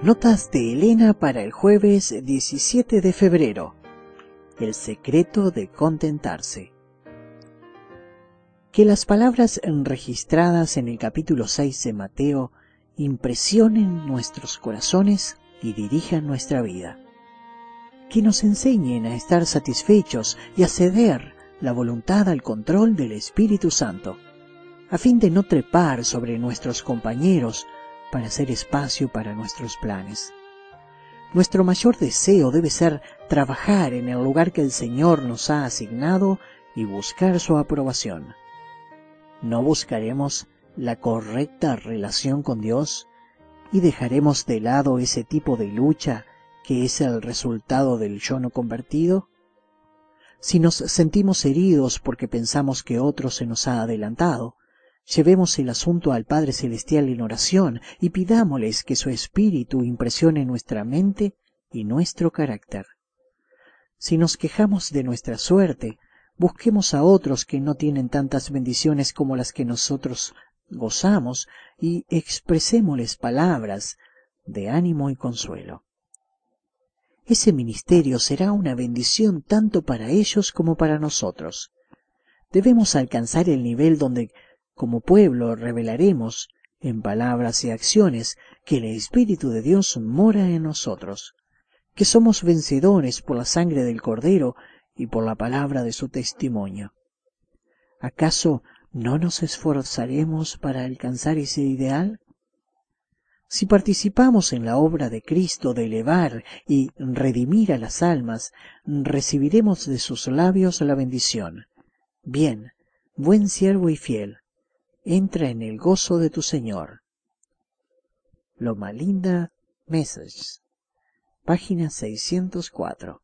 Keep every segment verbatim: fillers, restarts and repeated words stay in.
Notas de Elena para el jueves diecisiete de febrero. El secreto de contentarse. Que las palabras registradas en el capítulo seis de Mateo impresionen nuestros corazones y dirijan nuestra vida. Que nos enseñen a estar satisfechos y a ceder la voluntad al control del Espíritu Santo, a fin de no trepar sobre nuestros compañeros para hacer espacio para nuestros planes. Nuestro mayor deseo debe ser trabajar en el lugar que el Señor nos ha asignado y buscar su aprobación. ¿No buscaremos la correcta relación con Dios y dejaremos de lado ese tipo de lucha que es el resultado del yo no convertido? Si nos sentimos heridos porque pensamos que otro se nos ha adelantado, llevemos el asunto al Padre Celestial en oración y pidámosles que su Espíritu impresione nuestra mente y nuestro carácter. Si nos quejamos de nuestra suerte, busquemos a otros que no tienen tantas bendiciones como las que nosotros gozamos y expresémosles palabras de ánimo y consuelo. Ese ministerio será una bendición tanto para ellos como para nosotros. Debemos alcanzar el nivel donde como pueblo revelaremos, en palabras y acciones, que el Espíritu de Dios mora en nosotros, que somos vencedores por la sangre del Cordero y por la palabra de su testimonio. ¿Acaso no nos esforzaremos para alcanzar ese ideal? Si participamos en la obra de Cristo de elevar y redimir a las almas, recibiremos de sus labios la bendición. Bien, buen siervo y fiel, entra en el gozo de tu Señor. Loma Linda Message, página seiscientos cuatro.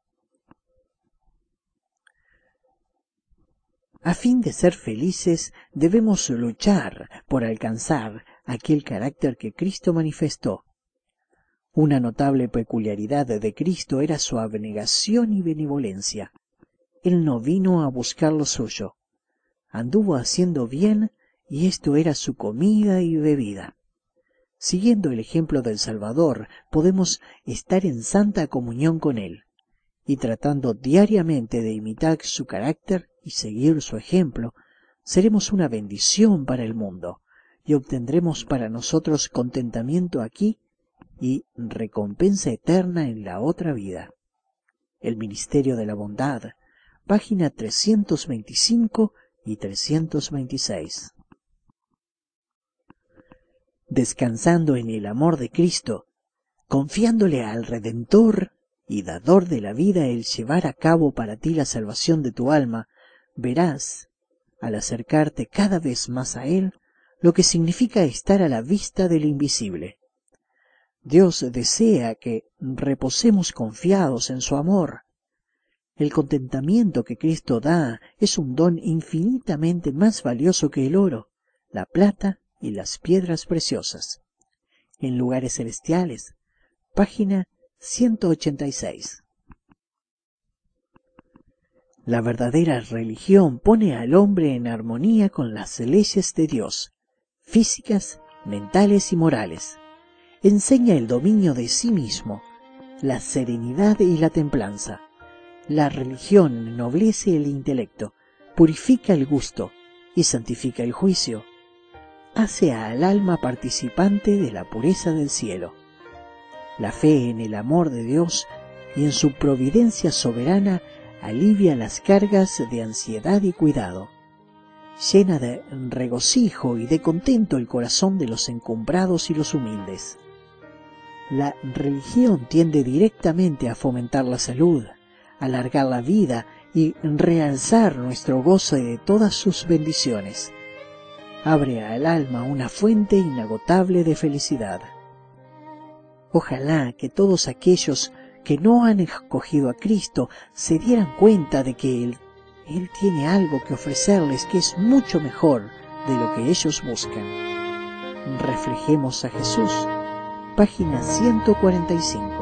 A fin de ser felices, debemos luchar por alcanzar aquel carácter que Cristo manifestó. Una notable peculiaridad de Cristo era su abnegación y benevolencia. Él no vino a buscar lo suyo. Anduvo haciendo bien y esto era su comida y bebida. Siguiendo el ejemplo del Salvador, podemos estar en santa comunión con Él, y tratando diariamente de imitar su carácter y seguir su ejemplo, seremos una bendición para el mundo, y obtendremos para nosotros contentamiento aquí y recompensa eterna en la otra vida. El Ministerio de la Bondad, página trescientos veinticinco y trescientos veintiséis. Descansando en el amor de Cristo, confiándole al Redentor y Dador de la vida el llevar a cabo para ti la salvación de tu alma, verás, al acercarte cada vez más a Él, lo que significa estar a la vista del invisible. Dios desea que reposemos confiados en su amor. El contentamiento que Cristo da es un don infinitamente más valioso que el oro, la plata y las piedras preciosas. En lugares celestiales, página ciento ochenta y seis. La verdadera religión pone al hombre en armonía con las leyes de Dios, físicas, mentales y morales. Enseña el dominio de sí mismo, la serenidad y la templanza. La religión ennoblece el intelecto, purifica el gusto y santifica el juicio. Hace al alma participante de la pureza del cielo. La fe en el amor de Dios y en su providencia soberana alivia las cargas de ansiedad y cuidado. Llena de regocijo y de contento el corazón de los encumbrados y los humildes. La religión tiende directamente a fomentar la salud, alargar la vida y realzar nuestro gozo de todas sus bendiciones. Abre al alma una fuente inagotable de felicidad. Ojalá que todos aquellos que no han escogido a Cristo se dieran cuenta de que Él, Él tiene algo que ofrecerles que es mucho mejor de lo que ellos buscan. Reflejemos a Jesús, página ciento cuarenta y cinco.